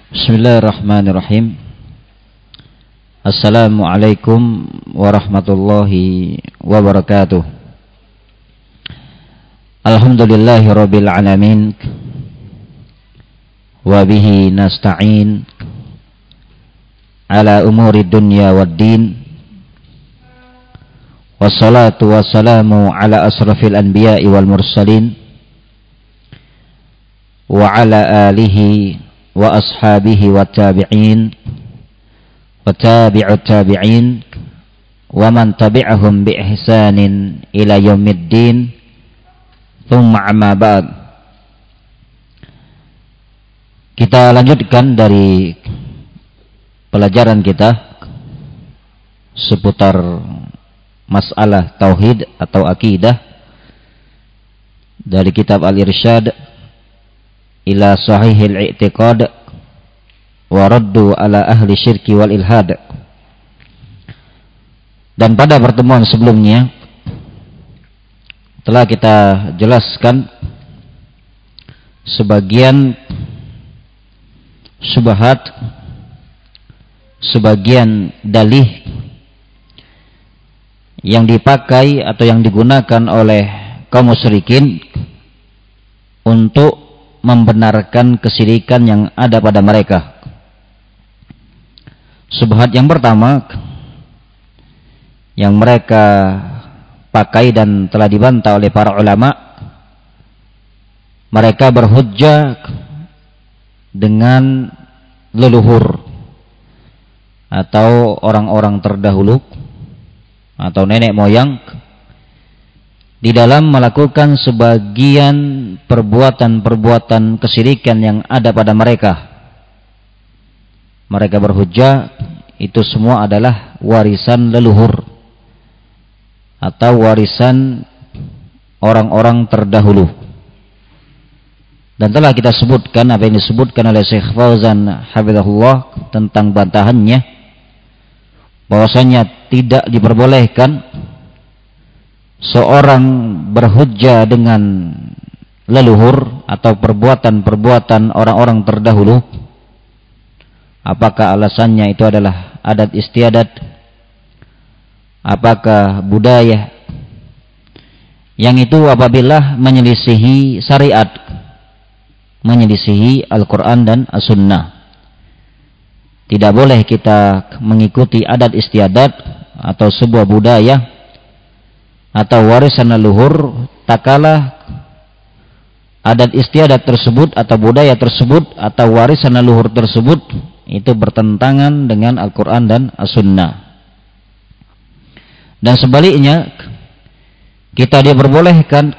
Bismillahirrahmanirrahim. Assalamualaikum warahmatullahi wabarakatuh. Alhamdulillahirabbil alamin. Wa bihi nasta'in ala umuri dunya waddin. Wassalatu wassalamu ala asrafil anbiya'i wal mursalin wa ala alihi wa ashabihi wa tabi'in wa tabi'ut tabi'in wa man tabi'ahum bi ihsanin ila yaumiddin. Tsumma amma ba'd. Kita lanjutkan dari pelajaran kita seputar masalah tauhid atau akidah dari kitab Al-Irsyad ila sahihil i'tiqad wa raddu ala ahli syirki wal ilhad. Dan pada pertemuan sebelumnya telah kita jelaskan sebagian syubhat, sebagian dalih yang dipakai atau yang digunakan oleh kaum musyrikin untuk membenarkan kesyirikan yang ada pada mereka. Syubhat yang pertama yang mereka pakai dan telah dibantah oleh para ulama, mereka berhujjah dengan leluhur atau orang-orang terdahulu atau nenek moyang di dalam melakukan sebagian perbuatan-perbuatan kesyirikan yang ada pada mereka. Mereka berhujjah itu semua adalah warisan leluhur atau warisan orang-orang terdahulu. Dan telah kita sebutkan apa yang disebutkan oleh Syekh Fauzan hafizahullah tentang bantahannya, bahwasanya tidak diperbolehkan seorang berhujjah dengan leluhur atau perbuatan-perbuatan orang-orang terdahulu, apakah alasannya itu adalah adat istiadat, apakah budaya, yang itu apabila menyelisihi syariat, menyelisihi Al-Quran dan As-Sunnah. Tidak boleh kita mengikuti adat istiadat atau sebuah budaya atau warisan leluhur tak kalah adat istiadat tersebut atau budaya tersebut atau warisan leluhur tersebut itu bertentangan dengan Al-Quran dan As-Sunnah. Dan sebaliknya, kita diperbolehkan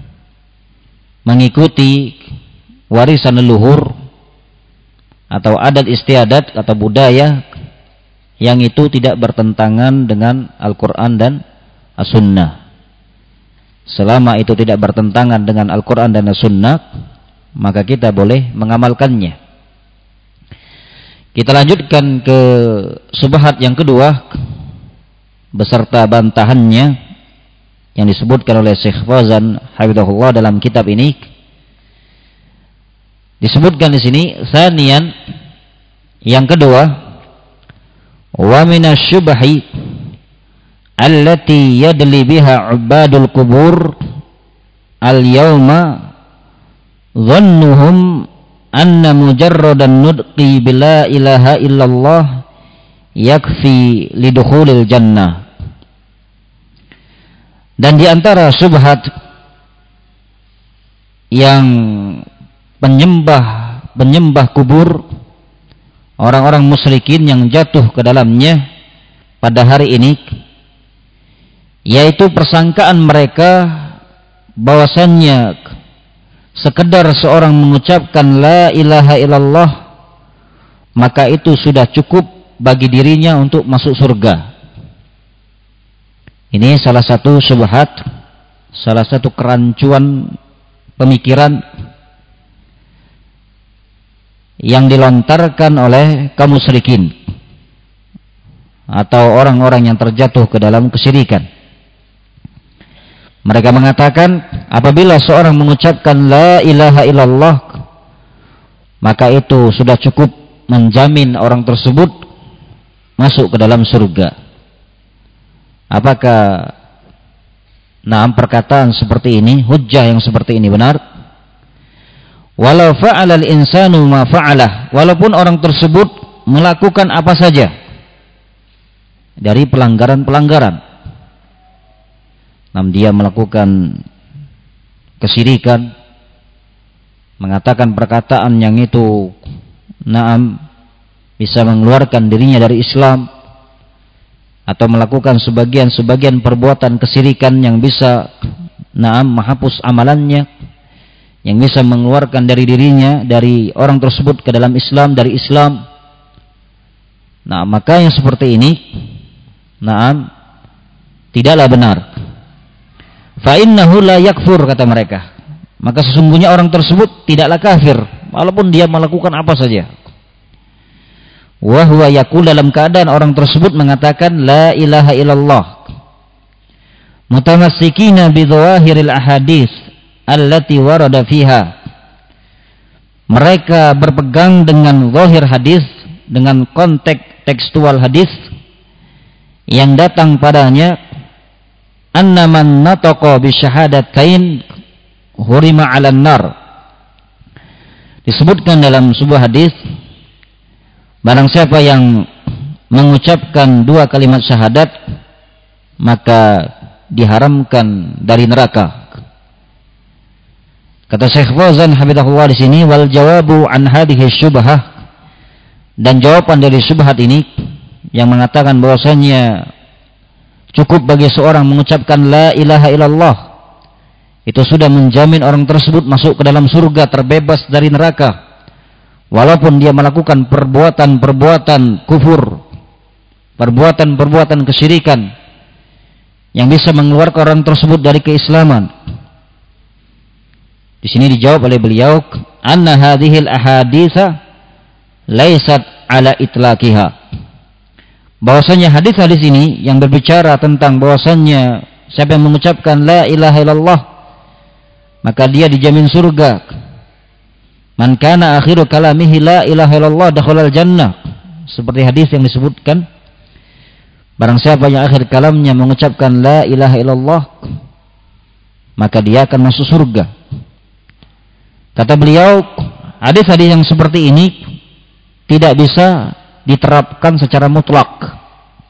mengikuti warisan leluhur atau adat istiadat atau budaya yang itu tidak bertentangan dengan Al-Quran dan As-Sunnah. Selama itu tidak bertentangan dengan Al-Quran dan As-Sunnah, maka kita boleh mengamalkannya. Kita lanjutkan ke syubhat yang kedua beserta bantahannya yang disebutkan oleh Syekh Fauzan hafizahullah dalam kitab ini. Disebutkan di sini sanian yang kedua, wa minasyubhi allati yadli biha ubadul qubur al-yawma dhannuhum anna mujarradan nudqi bila ilaha illallah yakfi lidukhulil jannah. Dan di antara syubhat yang penyembah kubur, orang-orang musyrikin yang jatuh ke dalamnya pada hari ini, yaitu persangkaan mereka bahwasannya sekedar seorang mengucapkan la ilaha illallah maka itu sudah cukup bagi dirinya untuk masuk surga. Ini salah satu syubhat, salah satu kerancuan pemikiran yang dilontarkan oleh kaum musyrikin atau orang-orang yang terjatuh ke dalam kesyirikan. Mereka mengatakan apabila seorang mengucapkan la ilaha illallah maka itu sudah cukup menjamin orang tersebut masuk ke dalam surga. Apakah perkataan seperti ini, hujjah yang seperti ini benar? Walau fa'alal insanu ma fa'alah, walaupun orang tersebut melakukan apa saja dari pelanggaran-pelanggaran. Dia melakukan kesyirikan, mengatakan perkataan yang itu bisa mengeluarkan dirinya dari Islam, atau melakukan sebagian perbuatan kesyirikan yang bisa menghapus amalannya, yang bisa mengeluarkan dari dirinya, dari orang tersebut ke dalam Islam, dari Islam. Maka yang seperti ini tidaklah benar. Fa innahu la yakfur, kata mereka. Maka sesungguhnya orang tersebut tidaklah kafir walaupun dia melakukan apa saja. Wa huwa yaqul, dalam keadaan orang tersebut mengatakan la ilaha illallah, mutamassikina bi dhawahiril ahadits allati warada fiha. Mereka berpegang dengan zahir hadis, dengan konteks tekstual hadis yang datang padanya, anna man nataqa bi syahadatain hurima 'alan nar. Disebutkan dalam sebuah hadis, barang siapa yang mengucapkan 2 kalimat syahadat maka diharamkan dari neraka. Kata Syekh Fauzan hafizahullah di sini, wal jawabu an hadhihi syubhah, dan jawaban dari syubhat ini yang mengatakan bahwasanya cukup bagi seorang mengucapkan la ilaha illallah, itu sudah menjamin orang tersebut masuk ke dalam surga, terbebas dari neraka, walaupun dia melakukan perbuatan-perbuatan kufur, perbuatan-perbuatan kesyirikan yang bisa mengeluarkan orang tersebut dari keislaman. Di sini dijawab oleh beliau, anna hadhil ahaditsa laisat ala itlaqiha, bahwasanya hadis-hadis ini yang berbicara tentang bahwasanya siapa yang mengucapkan la ilaha illallah maka dia dijamin surga. Man kana akhiru kalamihi la ilaha illallah dakhalal jannah, seperti hadis yang disebutkan, barang siapa yang akhir kalamnya mengucapkan la ilaha illallah maka dia akan masuk surga. Kata beliau, hadis-hadis yang seperti ini tidak bisa diterapkan secara mutlak.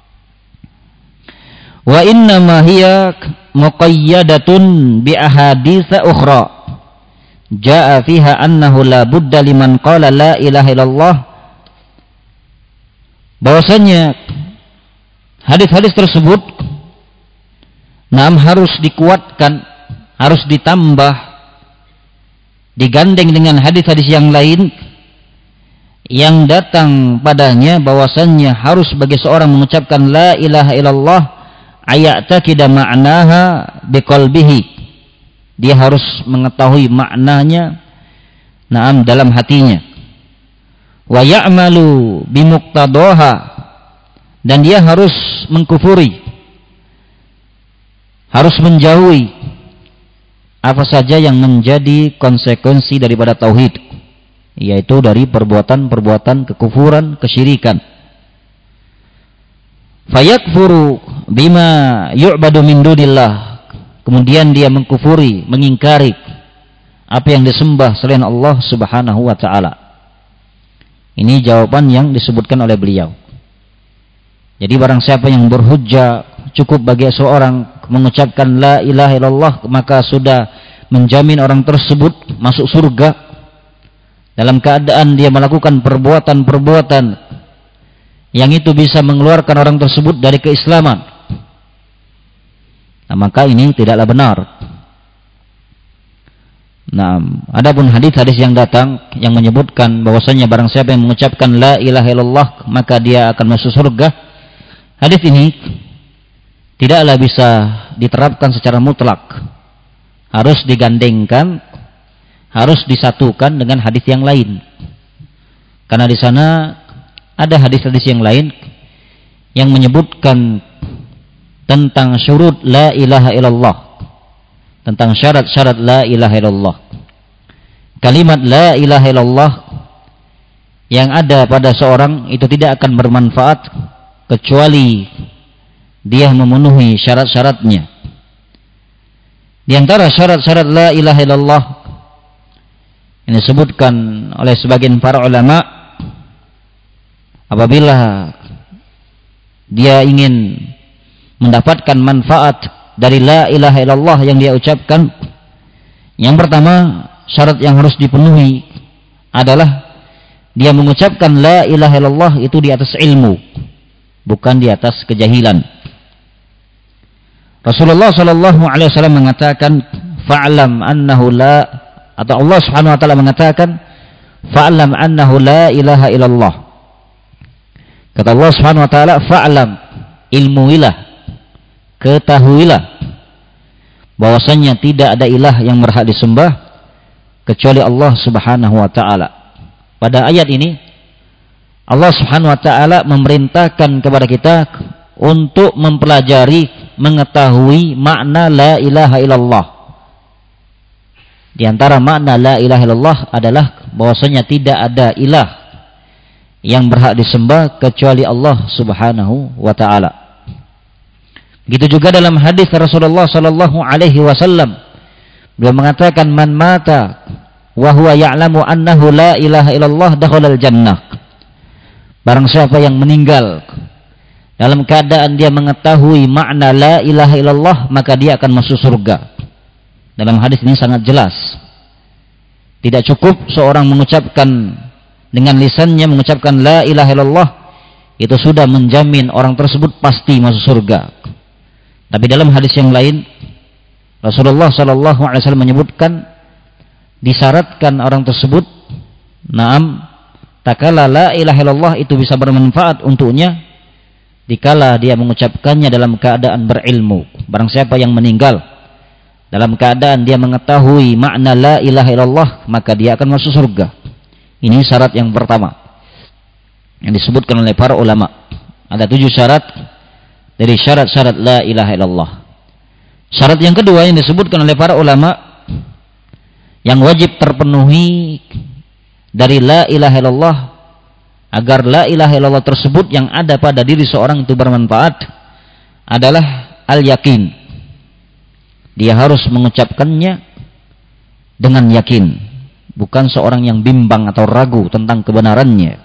Wa inna ma hiya muqayyadatun bi ahaditsa ukhra jaa fiha annahu la budda liman qala la ilaha illallah, bahwasanya hadis-hadis tersebut harus dikuatkan, harus ditambah, digandeng dengan hadis-hadis yang lain yang datang padanya bahwasannya harus bagi seorang mengucapkan la ilaha illallah ayataqida ma'naha biqalbihi, dia harus mengetahui maknanya dalam hatinya, wa ya'malu bimuqtadaha, dan dia harus mengkufuri, harus menjauhi apa saja yang menjadi konsekuensi daripada tauhid, yaitu dari perbuatan-perbuatan kekufuran, kesyirikan. Fayakfuru bima yu'badu min dunillah, kemudian dia mengkufuri, mengingkari apa yang disembah selain Allah Subhanahu wa taala. Ini jawaban yang disebutkan oleh beliau. Jadi barang siapa yang berhujjah cukup bagi seorang mengucapkan la ilaha illallah maka sudah menjamin orang tersebut masuk surga, dalam keadaan dia melakukan perbuatan-perbuatan yang itu bisa mengeluarkan orang tersebut dari keislaman, maka ini tidaklah benar. Adapun hadis-hadis yang datang yang menyebutkan bahwasanya barang siapa yang mengucapkan la ilaha illallah maka dia akan masuk surga, hadis ini tidaklah bisa diterapkan secara mutlak, harus digandengkan, harus disatukan dengan hadis yang lain. Karena di sana ada hadis-hadis yang lain yang menyebutkan tentang syurut la ilaha illallah, tentang syarat-syarat la ilaha illallah. Kalimat la ilaha illallah yang ada pada seorang itu tidak akan bermanfaat kecuali dia memenuhi syarat-syaratnya. Di antara syarat-syarat la ilaha illallah yang disebutkan oleh sebagian para ulama, apabila dia ingin mendapatkan manfaat dari la ilaha illallah yang dia ucapkan, yang pertama syarat yang harus dipenuhi adalah dia mengucapkan la ilaha illallah itu di atas ilmu, bukan di atas kejahilan. Rasulullah sallallahu alaihi wasallam mengatakan, fa'lam annahu la, atau Allah Subhanahu wa taala mengatakan, fa'lam annahu la ilaha illallah. Kata Allah Subhanahu wa taala, fa'lam, ilmuilah, ketahuilah bahwasanya tidak ada ilah yang berhak disembah kecuali Allah Subhanahu wa taala. Pada ayat ini Allah Subhanahu wa taala memerintahkan kepada kita untuk mempelajari, mengetahui makna la ilaha illallah. Di antara makna la ilaha illallah adalah bahwasanya tidak ada ilah yang berhak disembah kecuali Allah Subhanahu wa taala. Begitu juga dalam hadis Rasulullah sallallahu alaihi wasallam, beliau mengatakan, man mata wa huwa ya'lamu annahu la ilaha illallah dakhalal jannah. Barang siapa yang meninggal dalam keadaan dia mengetahui makna la ilaha illallah, maka dia akan masuk surga. Dalam hadis ini sangat jelas. Tidak cukup seorang mengucapkan dengan lisannya, mengucapkan la ilaha illallah, itu sudah menjamin orang tersebut pasti masuk surga. Tapi dalam hadis yang lain Rasulullah sallallahu alaihi wasallam menyebutkan, disyaratkan orang tersebut, naam, takala la ilaha illallah itu bisa bermanfaat untuknya dikala dia mengucapkannya dalam keadaan berilmu. Barang siapa yang meninggal dalam keadaan dia mengetahui makna la ilaha illallah, maka dia akan masuk surga. Ini syarat yang pertama yang disebutkan oleh para ulama. Ada 7 syarat dari syarat-syarat la ilaha illallah. Syarat yang kedua yang disebutkan oleh para ulama yang wajib terpenuhi dari la ilaha illallah agar la ilaha illallah tersebut yang ada pada diri seorang itu bermanfaat adalah al-yakin. Dia harus mengucapkannya dengan yakin, bukan seorang yang bimbang atau ragu tentang kebenarannya.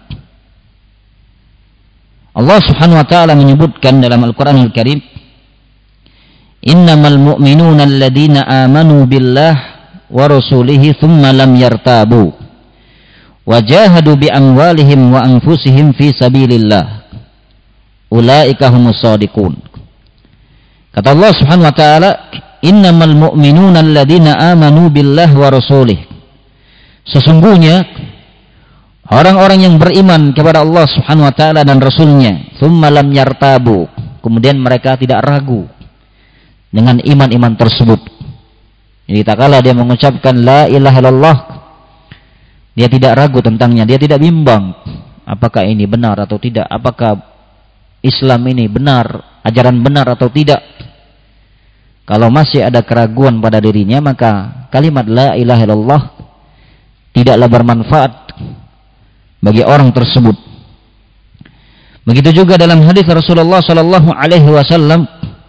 Allah Subhanahu wa taala menyebutkan dalam Al-Qur'anul Karim, innamal mu'minuna alladziina aamanu billah wa rasulihi tsumma lam yartabu wajahadu bi amwalihim wa anfusihim fi sabilillah ulaika humus shadiqun. Kata Allah Subhanahu wa taala, innamal mu'minuna alladziina aamanu billah wa rasulih. Sesungguhnya orang-orang yang beriman kepada Allah Subhanahu wa taala dan rasulnya, tsumma lam yartabu, kemudian mereka tidak ragu dengan iman-iman tersebut. Jadi tak kala dia mengucapkan la ilaha illallah, dia tidak ragu tentangnya, dia tidak bimbang apakah ini benar atau tidak, apakah Islam ini benar, ajaran benar atau tidak. Kalau masih ada keraguan pada dirinya, maka kalimat la ilaha illallah tidaklah bermanfaat bagi orang tersebut. Begitu juga dalam hadis Rasulullah sallallahu alaihi wasallam,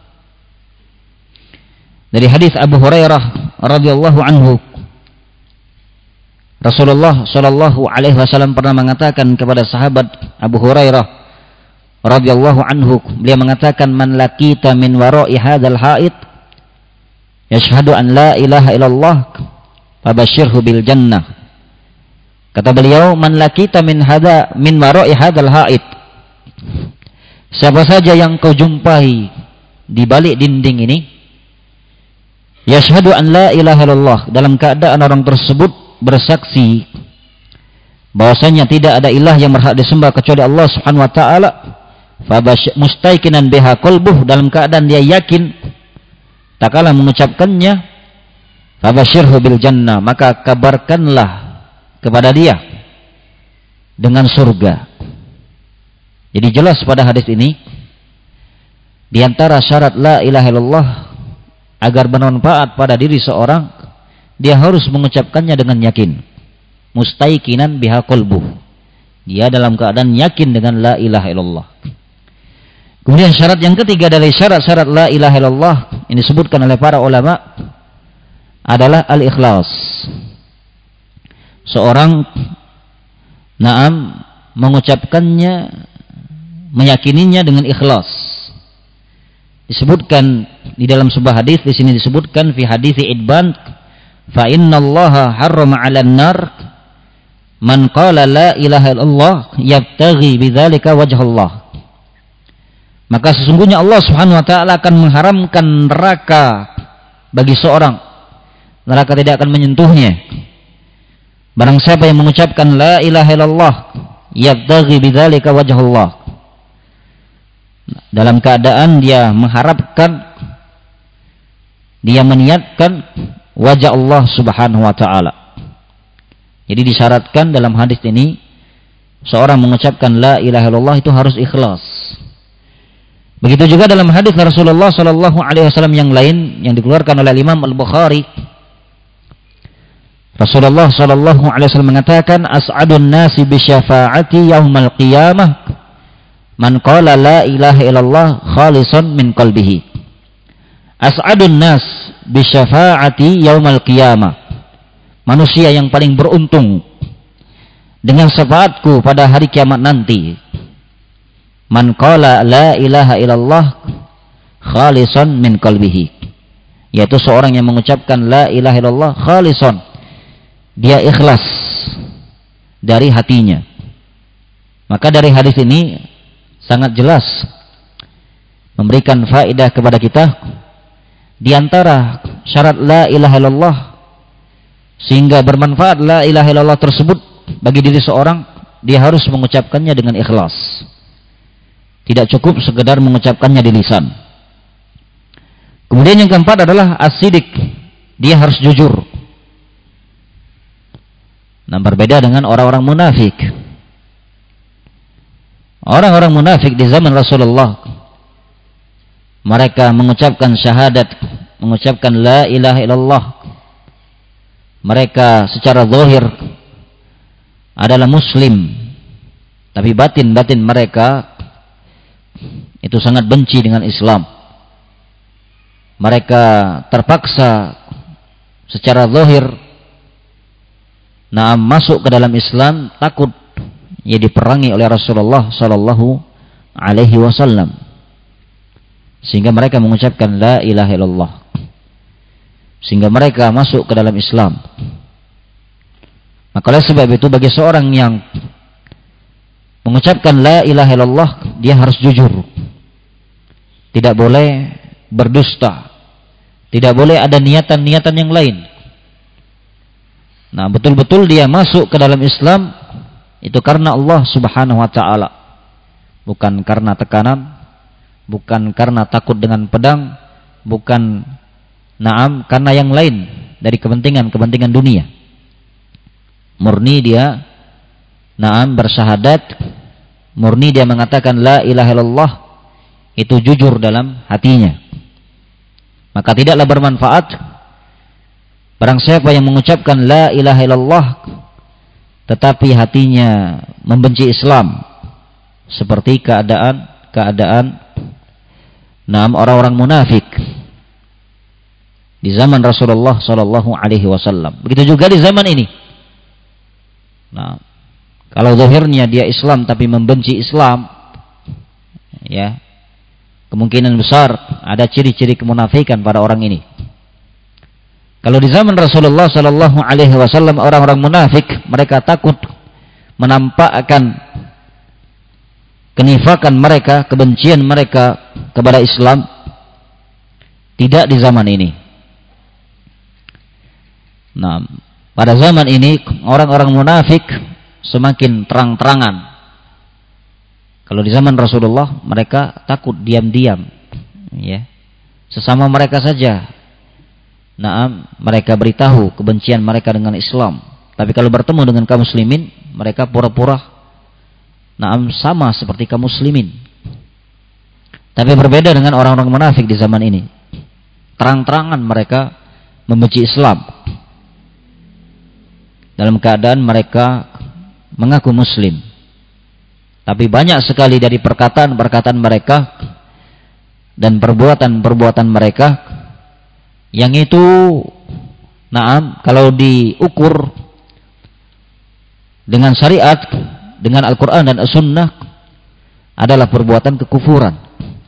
dari hadis Abu Hurairah radhiyallahu anhu, Rasulullah sallallahu alaihi wasallam pernah mengatakan kepada sahabat Abu Hurairah radhiyallahu anhu, beliau mengatakan, man laqita min wara'i hadzal haid yashhadu an la ilaha illallah fabashshirhu bil jannah. Kata beliau, man laqita min wara'i hadzal haid, siapa saja yang kau jumpai di balik dinding ini, yashhadu an la ilaha illallah, dalam keadaan orang tersebut bersaksi bahwasanya tidak ada ilah yang berhak disembah kecuali Allah Subhanahu wa taala, mustaiqinan biha qalbuh, dalam keadaan dia yakin tak kala mengucapkannya, fabashshirhu bil jannah, maka kabarkanlah kepada dia dengan surga. Jadi jelas pada hadis ini, di antara syarat la ilaha illallah agar bermanfaat pada diri seorang, dia harus mengucapkannya dengan yakin, mustaiqinan biha qalbuh, Dia dalam keadaan yakin dengan la ilaha illallah. Kemudian syarat yang ketiga dari syarat-syarat la ilaha illallah ini disebutkan oleh para ulama adalah al-ikhlas. Seorang mengucapkannya, meyakininya dengan ikhlas. Disebutkan di dalam sebuah hadis, di sini disebutkan fi hadits Idban, fa innallaha harrama 'alan nar man qala la ilaha illallah yabtaghi bidzalika wajhallah. Maka sesungguhnya Allah Subhanahu wa taala akan mengharamkan neraka bagi seorang. Neraka tidak akan menyentuhnya. Barang siapa yang mengucapkan la ilaha illallah yabtaghi bidzalika wajhallah, dalam keadaan dia mengharapkan, dia meniatkan wajah Allah Subhanahu wa taala. Jadi disyaratkan dalam hadis ini seorang mengucapkan la ilaha illallah itu harus ikhlas. Begitu juga dalam hadis Rasulullah sallallahu alaihi wasallam yang lain yang dikeluarkan oleh Imam Al-Bukhari. Rasulullah sallallahu alaihi wasallam mengatakan, as'adun nasi bi syafaati yaumal qiyamah man qala la ilaha illallah khalisan min qalbihi. As'adun nas bi syafaati yaumal qiyamah. Manusia yang paling beruntung dengan syafaatku pada hari kiamat nanti. Man qala la ilaha illallah khalisan min qalbihi, yaitu seorang yang mengucapkan la ilaha illallah khalisan, dia ikhlas dari hatinya. Maka dari hadis ini sangat jelas memberikan faedah kepada kita di antara syarat la ilaha illallah sehingga bermanfaat la ilaha illallah tersebut bagi diri seorang, dia harus mengucapkannya dengan ikhlas. Tidak cukup sekedar mengucapkannya di lisan. Kemudian yang keempat adalah as-sidik, dia harus jujur. Nah, berbeda dengan orang-orang munafik. Orang-orang munafik di zaman Rasulullah, mereka mengucapkan syahadat, mengucapkan la ilaha illallah. Mereka secara zahir adalah muslim, tapi batin-batin mereka itu sangat benci dengan Islam. Mereka terpaksa secara zahir masuk ke dalam Islam, takut ia diperangi oleh Rasulullah sallallahu alaihi wasallam, sehingga mereka mengucapkan la ilaha illallah, sehingga mereka masuk ke dalam Islam. Maka oleh sebab itu bagi seorang yang mengucapkan la ilaha illallah, dia harus jujur. Tidak boleh berdusta. Tidak boleh ada niatan-niatan yang lain. Nah, betul-betul dia masuk ke dalam Islam itu karena Allah Subhanahu wa taala. Bukan karena tekanan, bukan karena takut dengan pedang, bukan karena yang lain dari kepentingan dunia. Murni dia bersyahadat, murni dia mengatakan la ilaha illallah, itu jujur dalam hatinya. Maka tidaklah bermanfaat barang siapa yang mengucapkan la ilaha illallah tetapi hatinya membenci Islam, seperti keadaan orang-orang munafik di zaman Rasulullah sallallahu alaihi wasallam. Begitu juga di zaman ini. Nah, kalau zahirnya dia Islam tapi membenci Islam, ya, kemungkinan besar ada ciri-ciri kemunafikan pada orang ini. Kalau di zaman Rasulullah sallallahu alaihi wasallam orang-orang munafik, mereka takut menampakkan kenifakan mereka, kebencian mereka kepada Islam. Tidak di zaman ini. Nah, pada zaman ini orang-orang munafik semakin terang-terangan. Kalau di zaman Rasulullah mereka takut diam-diam, ya. Sesama mereka saja. Mereka beritahu kebencian mereka dengan Islam. Tapi kalau bertemu dengan kaum muslimin, mereka pura-pura sama seperti kaum muslimin. Tapi berbeda dengan orang-orang munafik di zaman ini. Terang-terangan mereka membenci Islam. Dalam keadaan mereka mengaku muslim. Tapi banyak sekali dari perkataan-perkataan mereka dan perbuatan-perbuatan mereka yang itu, kalau diukur dengan syariat, dengan Al-Quran dan As-Sunnah, adalah perbuatan kekufuran.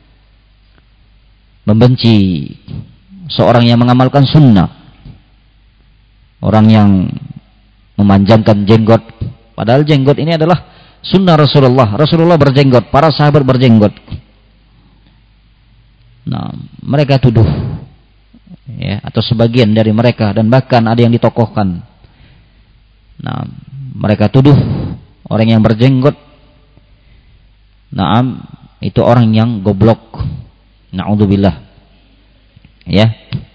Membenci seorang yang mengamalkan sunnah, orang yang memanjangkan jenggot, padahal jenggot ini adalah sunnah Rasulullah. Rasulullah berjenggot, para sahabat berjenggot. Nah, mereka tuduh, ya, atau sebagian dari mereka, dan bahkan ada yang ditokohkan. Nah, mereka tuduh orang yang berjenggot, itu orang yang goblok. Na'udzubillah. Ya.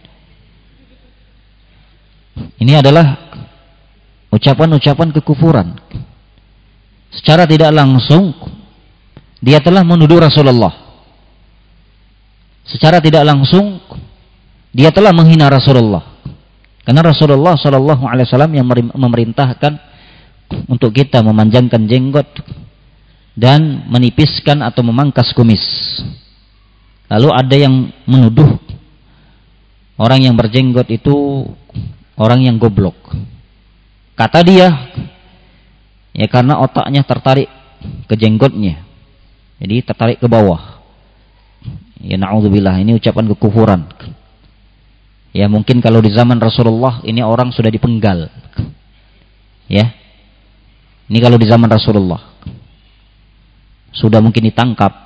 Ini adalah ucapan-ucapan kekufuran. Secara tidak langsung dia telah menuduh Rasulullah. Secara tidak langsung dia telah menghina Rasulullah. Karena Rasulullah sallallahu alaihi wasallam yang memerintahkan untuk kita memanjangkan jenggot dan menipiskan atau memangkas kumis. Lalu ada yang menuduh orang yang berjenggot itu orang yang goblok. Kata dia, ya karena otaknya tertarik ke jenggotnya, jadi tertarik ke bawah. Ya na'udzubillah, ini ucapan kekufuran. Ya mungkin kalau di zaman Rasulullah ini orang sudah dipenggal. Ya, ini kalau di zaman Rasulullah sudah mungkin ditangkap.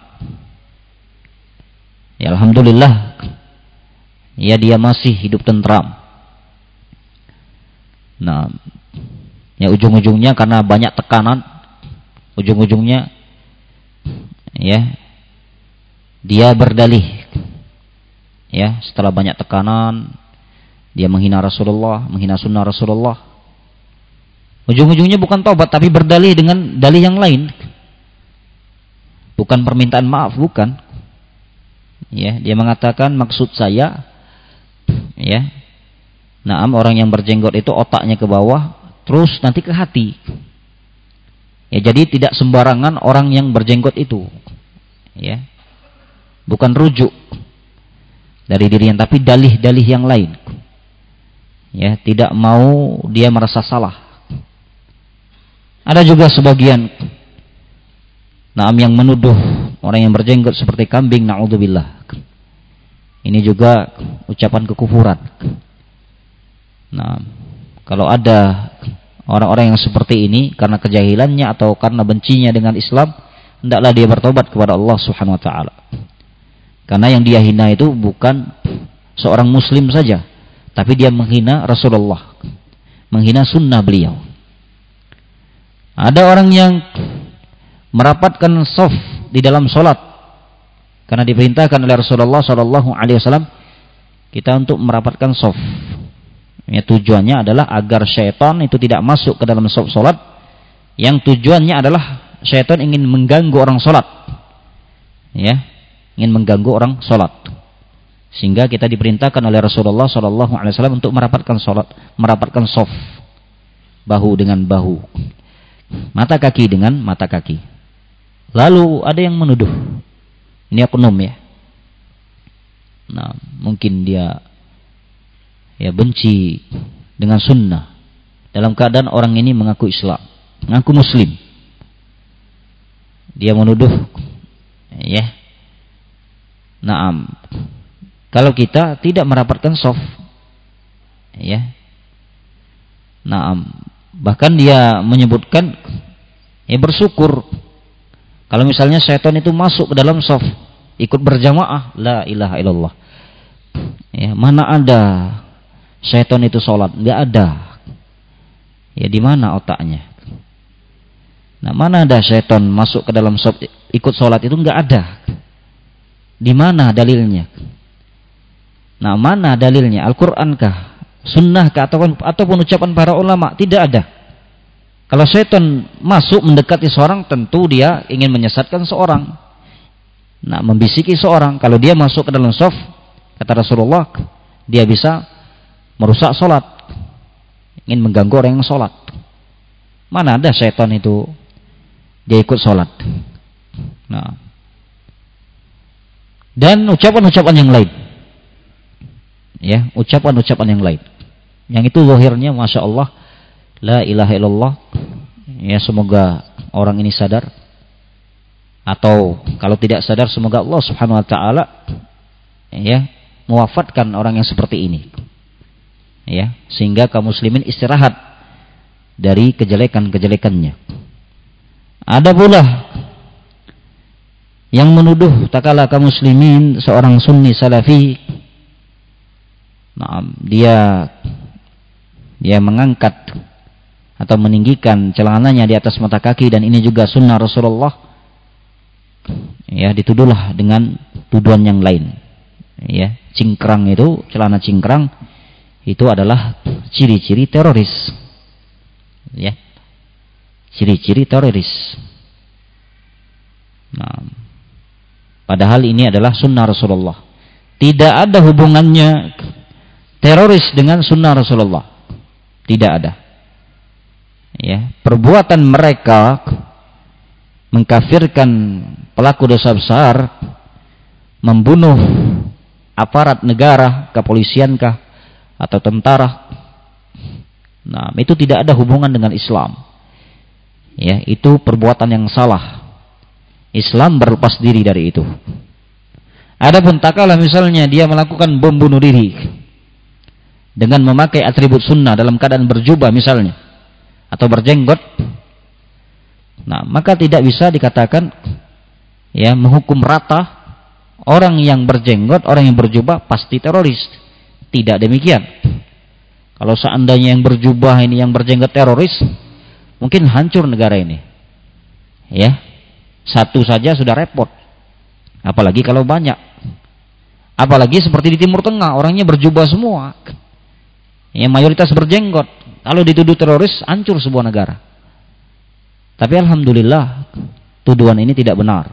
Ya alhamdulillah, ya dia masih hidup tentram. Nah, ya ujung-ujungnya karena banyak tekanan, ujung-ujungnya ya dia berdalih. Ya, setelah banyak tekanan, dia menghina Rasulullah, menghina sunnah Rasulullah. Ujung-ujungnya bukan taubat, tapi berdalih dengan dalih yang lain. Bukan permintaan maaf, bukan. Ya, dia mengatakan maksud saya, ya, orang yang berjenggot itu otaknya ke bawah, terus nanti ke hati. Ya, jadi tidak sembarangan orang yang berjenggot itu. Ya, bukan rujuk dari dirinya, tapi dalih-dalih yang lain. Ya, tidak mau dia merasa salah. Ada juga sebagian yang menuduh orang yang berjenggot seperti kambing, na'udzubillah. Ini juga ucapan kekufuran. Nah, kalau ada orang-orang yang seperti ini karena kejahilannya atau karena bencinya dengan Islam, hendaklah dia bertobat kepada Allah Subhanahu wa taala. Karena yang dia hina itu bukan seorang muslim saja, tapi dia menghina Rasulullah, menghina sunnah beliau. Ada orang yang merapatkan shaf di dalam sholat, karena diperintahkan oleh Rasulullah Sallallahu Alaihi Wasallam kita untuk merapatkan shaf. Ya, tujuannya adalah agar syaitan itu tidak masuk ke dalam shaf sholat. Yang tujuannya adalah syaitan ingin mengganggu orang sholat. Ya, ingin mengganggu orang sholat. Sehingga kita diperintahkan oleh Rasulullah Sallallahu Alaihi Wasallam untuk merapatkan sholat, merapatkan shaf, bahu dengan bahu, mata kaki dengan mata kaki. Lalu ada yang menuduh, ini oknum ya. Nah, mungkin dia benci dengan sunnah dalam keadaan orang ini mengaku Islam, mengaku Muslim. Dia menuduh, ya. Kalau kita tidak merapatkan shaf, ya. Bahkan dia menyebutkan, ya bersyukur kalau misalnya syaitan itu masuk ke dalam shaf, ikut berjamaah, la ilaha illallah. Ya, mana ada syaitan itu sholat? Nggak ada. Ya di mana otaknya? Nah, mana ada syaitan masuk ke dalam shaf ikut sholat? Itu nggak ada. Di mana dalilnya? Nah, mana dalilnya? Al-Quran kah? Sunnah kah? Ataupun ucapan para ulama? Tidak ada. Kalau syaitan masuk mendekati seorang, tentu dia ingin menyesatkan seorang. Nah, membisiki seorang. Kalau dia masuk ke dalam shaf, kata Rasulullah, dia bisa merusak sholat, ingin mengganggu orang yang sholat. Mana ada syaitan itu dia ikut sholat? Nah, dan ucapan-ucapan yang lain, ya, ucapan-ucapan yang lain, yang itu zahirnya masya Allah, la ilaha illallah, ya, semoga orang ini sadar, atau kalau tidak sadar semoga Allah Subhanahu wa taala, ya, mewafatkan orang yang seperti ini, ya, sehingga kaum muslimin istirahat dari kejelekan-kejelekannya. Ada pula yang menuduh takala kaum muslimin seorang sunni salafi, nah, dia mengangkat atau meninggikan celananya di atas mata kaki, dan ini juga sunnah Rasulullah, ya, dituduhlah dengan tuduhan yang lain, ya. Cingkrang itu, celana cingkrang itu adalah ciri-ciri teroris, ya, ciri-ciri teroris. Nah, padahal ini adalah sunnah Rasulullah. Tidak ada hubungannya teroris dengan sunnah Rasulullah, tidak ada. Ya, perbuatan mereka mengkafirkan pelaku dosa besar, membunuh aparat negara, kepolisiankah atau tentara. Nah, itu tidak ada hubungan dengan Islam. Ya, itu perbuatan yang salah. Islam berlepas diri dari itu. Adapun takala misalnya dia melakukan bom bunuh diri dengan memakai atribut sunnah dalam keadaan berjubah misalnya, atau berjenggot, nah, maka tidak bisa dikatakan, ya, menghukum rata orang yang berjenggot, orang yang berjubah pasti teroris. Tidak demikian. Kalau seandainya yang berjubah ini, yang berjenggot teroris, mungkin hancur negara ini, ya. Satu saja sudah repot, apalagi kalau banyak. Apalagi seperti di Timur Tengah, orangnya berjubah semua, ya, mayoritas berjenggot. Kalau dituduh teroris, hancur sebuah negara. Tapi alhamdulillah tuduhan ini tidak benar,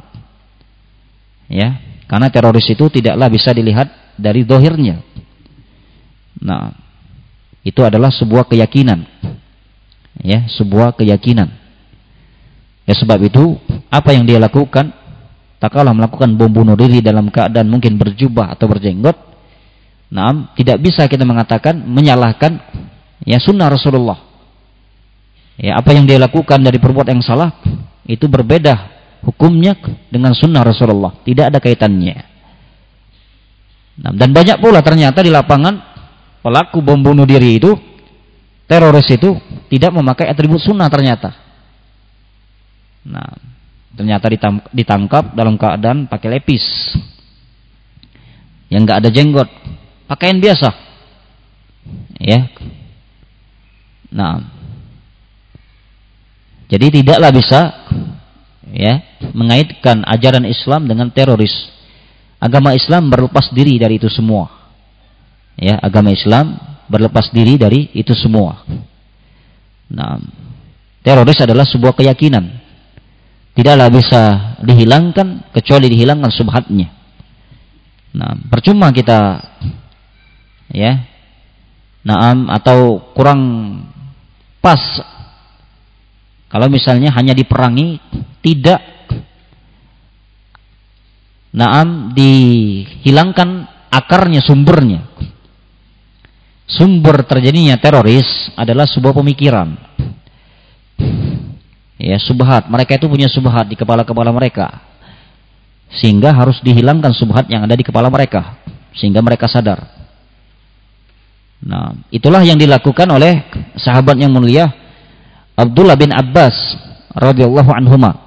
ya, karena teroris itu tidaklah bisa dilihat dari zahirnya. Nah, itu adalah sebuah keyakinan, ya, sebuah keyakinan. Ya, sebab itu apa yang dia lakukan, tak kalah melakukan bom bunuh diri dalam keadaan mungkin berjubah atau berjenggot, nah, tidak bisa kita mengatakan menyalahkan, ya, sunnah Rasulullah. Ya, apa yang dia lakukan dari perbuatan yang salah itu berbeda hukumnya dengan sunnah Rasulullah, tidak ada kaitannya. Nah, dan banyak pula ternyata di lapangan pelaku bom bunuh diri itu, teroris itu tidak memakai atribut sunnah ternyata. Nah, ternyata ditangkap dalam keadaan pakai lepis, yang nggak ada jenggot, pakaian biasa, ya. Nah, jadi tidaklah bisa, ya, mengaitkan ajaran Islam dengan teroris. Agama Islam berlepas diri dari itu semua, ya. Agama Islam berlepas diri dari itu semua. Nah, teroris adalah sebuah keyakinan, tidaklah bisa dihilangkan kecuali dihilangkan subhatnya. Nah, percuma kita, ya, naam, atau kurang pas kalau misalnya hanya diperangi, tidak, naam, dihilangkan akarnya, sumbernya. Sumber terjadinya teroris adalah sebuah pemikiran, ya, subhat. Mereka itu punya subhat di kepala-kepala mereka, sehingga harus dihilangkan subhat yang ada di kepala mereka sehingga mereka sadar. Nah, itulah yang dilakukan oleh sahabat yang mulia Abdullah bin Abbas radhiyallahu anhuma,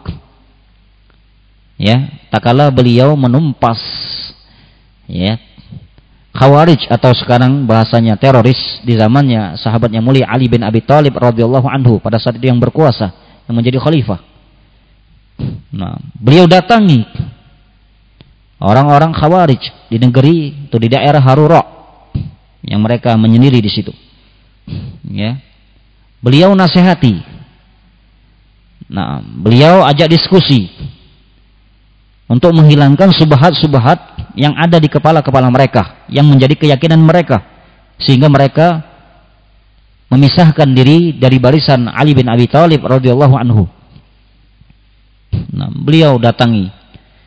ya, takala beliau menumpas, ya, Khawarij atau sekarang bahasanya teroris di zamannya sahabat yang mulia Ali bin Abi Thalib radhiyallahu anhu pada saat itu yang berkuasa, yang menjadi khalifah. Nah, beliau datangi orang-orang Khawarij di negeri atau di daerah Harura yang mereka menyendiri di situ, ya. Beliau nasihati. Nah, beliau ajak diskusi untuk menghilangkan subhat-subhat yang ada di kepala-kepala mereka, yang menjadi keyakinan mereka, sehingga mereka memisahkan diri dari barisan Ali bin Abi Thalib radhiyallahu anhu. Nah, beliau datangi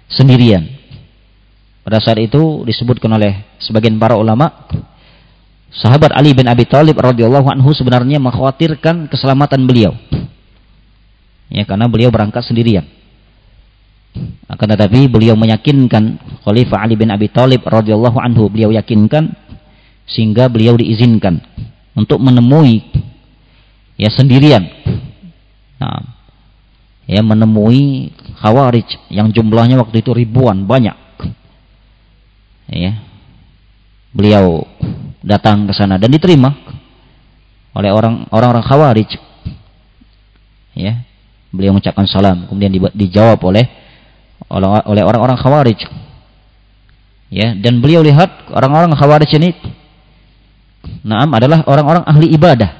sendirian. Pada saat itu disebutkan oleh sebagian para ulama, sahabat Ali bin Abi Thalib radhiyallahu anhu sebenarnya mengkhawatirkan keselamatan beliau. Ya, karena beliau berangkat sendirian. Akan tetapi beliau meyakinkan Khalifah Ali bin Abi Thalib radhiyallahu anhu, beliau yakinkan sehingga beliau diizinkan untuk menemui ya sendirian. Nah, ya menemui Khawarij yang jumlahnya waktu itu ribuan, banyak. Ya. Beliau datang ke sana dan diterima oleh orang-orang Khawarij. Ya. Beliau mengucapkan salam, kemudian dijawab oleh orang-orang Khawarij. Ya, dan beliau lihat orang-orang Khawarij ini adalah orang-orang ahli ibadah.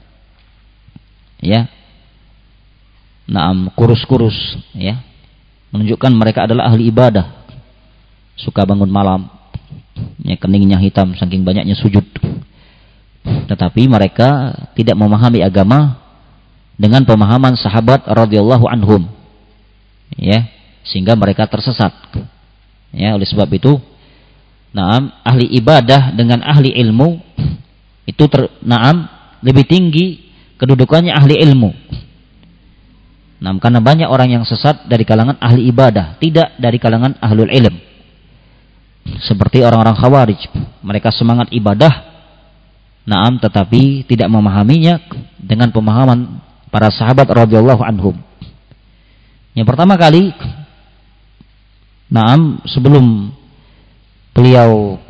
Ya. Kurus-kurus, ya. Menunjukkan mereka adalah ahli ibadah. Suka bangun malam. Ya, keningnya hitam saking banyaknya sujud. Tetapi mereka tidak memahami agama dengan pemahaman sahabat radhiyallahu anhum. Ya, sehingga mereka tersesat. Ya, oleh sebab itu, ahli ibadah dengan ahli ilmu itu lebih tinggi kedudukannya ahli ilmu. Karena banyak orang yang sesat dari kalangan ahli ibadah, tidak dari kalangan ahlul ilm. Seperti orang-orang Khawarij, mereka semangat ibadah, tetapi tidak memahaminya dengan pemahaman para sahabat radhiyallahu anhum. Yang pertama kali, sebelum beliau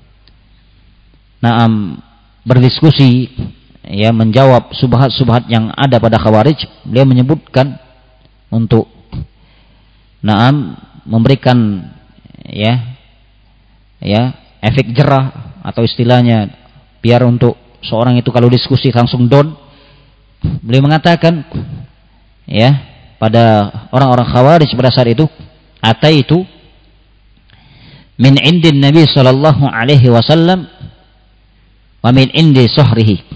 berdiskusi, ya, menjawab subhat-subhat yang ada pada Khawarij, beliau menyebutkan untuk memberikan efek jerah atau istilahnya biar untuk seorang itu kalau diskusi langsung down. Beliau mengatakan ya pada orang-orang Khawarij pada saat itu, ataitu min indin Nabi sallallahu alaihi wasallam wa min indi suhrihi.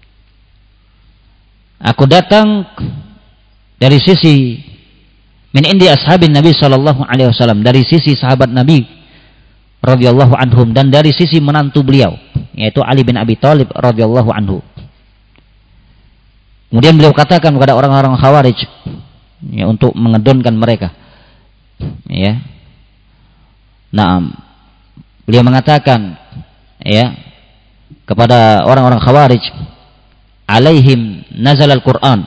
Aku datang dari sisi min indi ashabin Nabi sallallahu alaihi wasallam, dari sisi sahabat Nabi radhiyallahu anhum, dan dari sisi menantu beliau yaitu Ali bin Abi Thalib radhiyallahu anhu. Kemudian beliau katakan kepada orang-orang Khawarij ya, untuk mengedonkan mereka. Ya. Beliau mengatakan ya kepada orang-orang Khawarij, alaihim nazal al-Qur'an.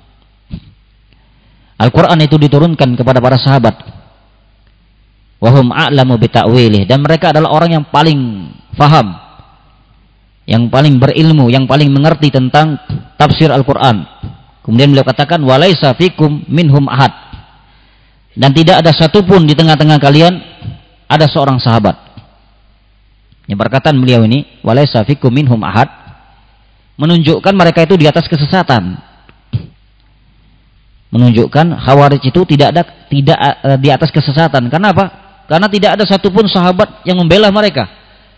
Al-Quran itu diturunkan kepada para sahabat. Wahum a'lamu bita'wilih, dan mereka adalah orang yang paling faham, yang paling berilmu, yang paling mengerti tentang tafsir Al-Quran. Kemudian beliau katakan, walaisa fikum minhum ahad, dan tidak ada satupun di tengah-tengah kalian ada seorang sahabat. Yang perkataan beliau ini, walaisa fikum minhum ahad, menunjukkan mereka itu di atas kesesatan. Menunjukkan Khawarij itu tidak di atas kesesatan. Kenapa? Karena tidak ada satupun sahabat yang membela mereka.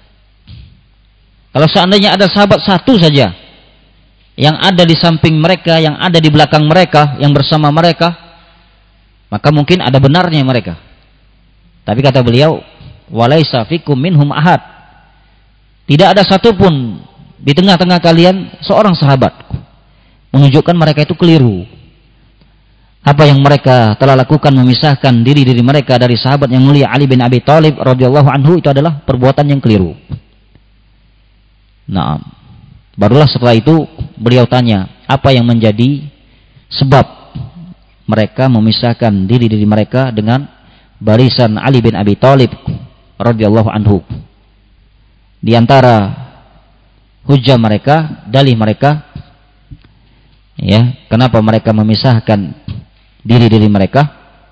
Kalau seandainya ada sahabat satu saja yang ada di samping mereka, yang ada di belakang mereka, yang bersama mereka, maka mungkin ada benarnya mereka. Tapi kata beliau, walaisa fikum minhum ahad, tidak ada satupun di tengah-tengah kalian seorang sahabat. Menunjukkan mereka itu keliru. Apa yang mereka telah lakukan memisahkan diri mereka dari sahabat yang mulia Ali bin Abi Thalib radhiyallahu anhu, itu adalah perbuatan yang keliru. Barulah setelah itu beliau tanya, apa yang menjadi sebab mereka memisahkan diri mereka dengan barisan Ali bin Abi Thalib radhiyallahu anhu. Di antara hujjah mereka, dalih mereka, ya, kenapa mereka memisahkan diri mereka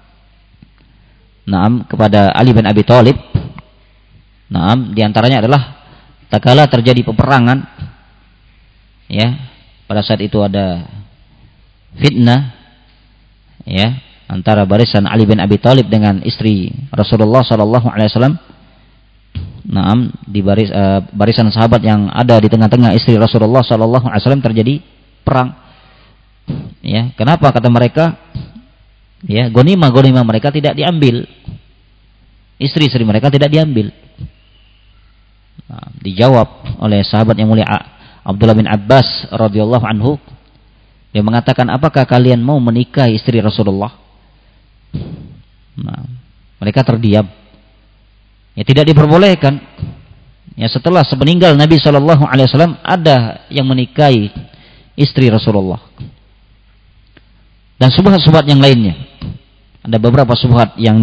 kepada Ali bin Abi Thalib. Di antaranya adalah tatkala terjadi peperangan, ya, pada saat itu ada fitnah ya antara barisan Ali bin Abi Thalib dengan istri Rasulullah sallallahu alaihi wasallam. Di barisan sahabat yang ada di tengah-tengah istri Rasulullah sallallahu alaihi wasallam terjadi perang. Ya, kenapa kata mereka? Ya, gonima mereka tidak diambil. istri-istri mereka tidak diambil. Nah, dijawab oleh sahabat yang mulia Abdullah bin Abbas radhiyallahu anhu. Dia mengatakan, apakah kalian mau menikahi istri Rasulullah? Nah, mereka terdiam. Ya, tidak diperbolehkan. Ya, setelah sepeninggal Nabi SAW ada yang menikahi istri Rasulullah. Dan subhat-subhat yang lainnya. Ada beberapa subhat yang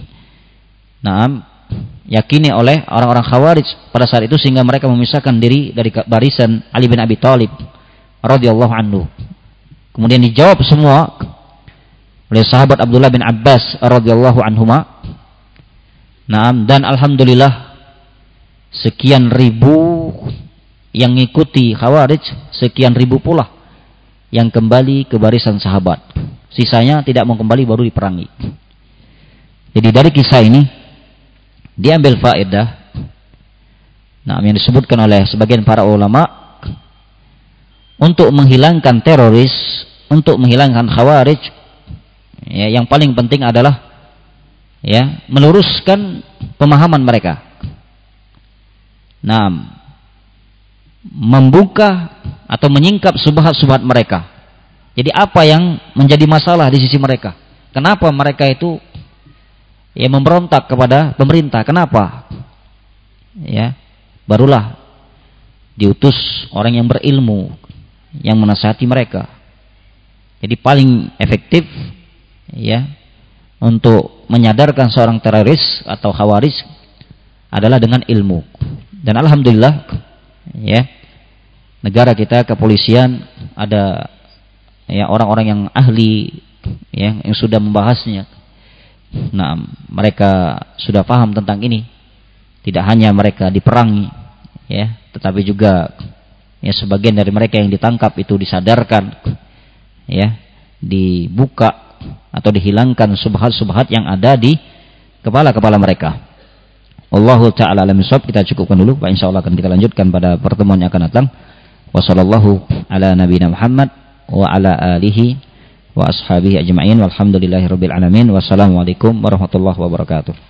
yakini oleh orang-orang Khawarij pada saat itu sehingga mereka memisahkan diri dari barisan Ali bin Abi Thalib radhiyallahu anhu. Kemudian dijawab semua oleh sahabat Abdullah bin Abbas radhiyallahu anhuma. Dan alhamdulillah sekian ribu yang mengikuti Khawarij, sekian ribu pula yang kembali ke barisan sahabat. Sisanya tidak mau kembali, baru diperangi. Jadi dari kisah ini diambil faedah yang disebutkan oleh sebagian para ulama untuk menghilangkan teroris, untuk menghilangkan Khawarij, ya, yang paling penting adalah ya, meluruskan pemahaman mereka. Membuka atau menyingkap subhat-subhat mereka. Jadi apa yang menjadi masalah di sisi mereka? Kenapa mereka itu ya memberontak kepada pemerintah? Kenapa? Ya, barulah diutus orang yang berilmu yang menasihati mereka. Jadi paling efektif ya untuk menyadarkan seorang teroris atau Khawarij adalah dengan ilmu. Dan alhamdulillah ya, negara kita, kepolisian, ada ya orang-orang yang ahli ya, yang sudah membahasnya. Mereka sudah paham tentang ini. Tidak hanya mereka diperangi ya, tetapi juga ya sebagian dari mereka yang ditangkap itu disadarkan ya, dibuka atau dihilangkan subhat-subhat yang ada di kepala-kepala mereka. Wallahu ta'ala alam bissawab. Kita cukupkan dulu, Pak. Insyaallah akan kita lanjutkan pada pertemuan yang akan datang. Wassallallahu ala nabiyina Muhammad wa ala alihi wa ashabihi ajma'in walhamdulillahirabbil alamin. Wassalamualaikum warahmatullahi wabarakatuh.